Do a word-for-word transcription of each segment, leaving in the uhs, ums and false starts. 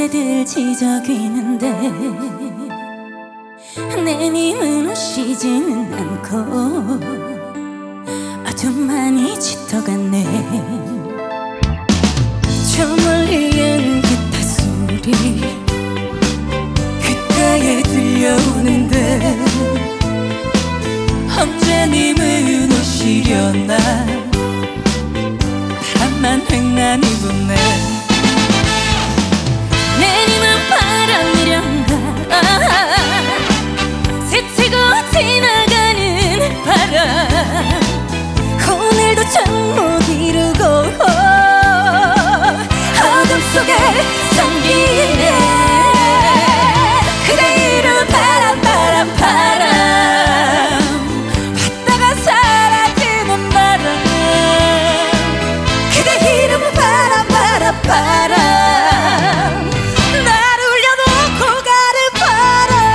새들 지저귀는데 내 님은 오시지는 않고 아주 많이 짙어갔네. 저 멀리엔 기타 소리 귓가에 들려오는데 언제 님은 오시려나 바람만 횡하니 부네. 내 님은 바람이련가 스치고 지나가는 바람 오늘도 참 못 이루고 어둠 속에 잠기네. 그대 이름 바람 바람 바람 왔다가 사라지는 바람 그대 이름 바람 바람 바람 나를 울려놓고 가는 바람.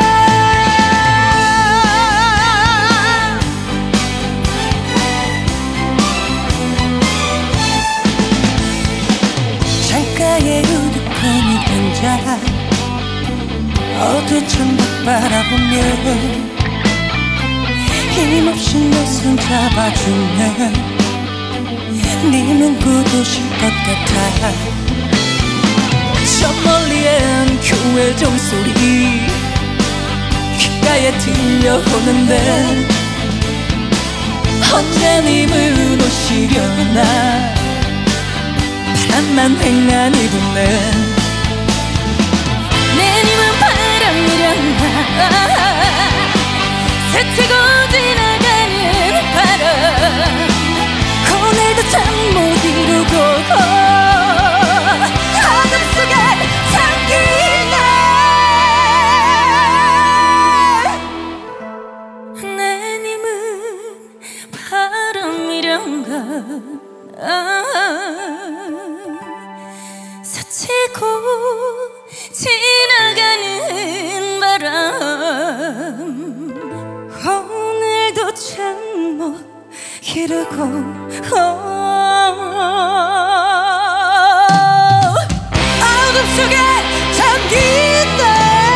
창가에 우두커니 앉아 어두운 창밖 바라보며 힘없이 내 손 잡아주면 님은 굳으실 것 같아. 저 멀리엔 교회 종소리 귓가에 들려오는데 언제 님은 오시려나 바람만 횡하니 부네. 내 님은 바람이란다 스치고 지나가는 바람 오늘도 참 못 이루고 어둠 속에 잠기네. 내 님은 바람이란가 스치고 지나가는 바람 오늘도 참 못 이루고 어둠 속에 잠긴다.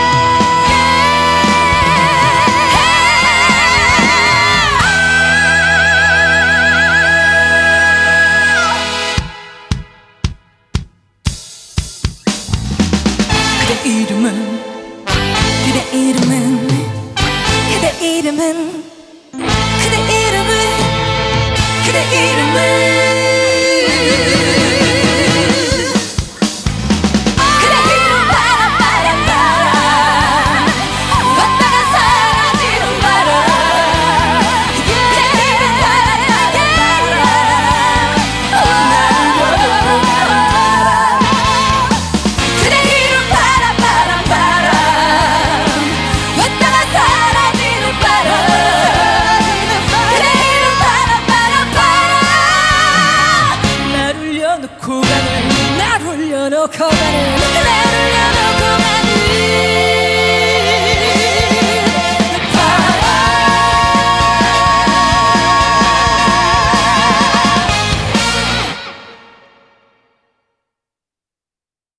그대 이름은 그대 이름은 그대 이름은 그대 이름은 그대 이름은 날 올려놓고 가는 날 올려놓고 가는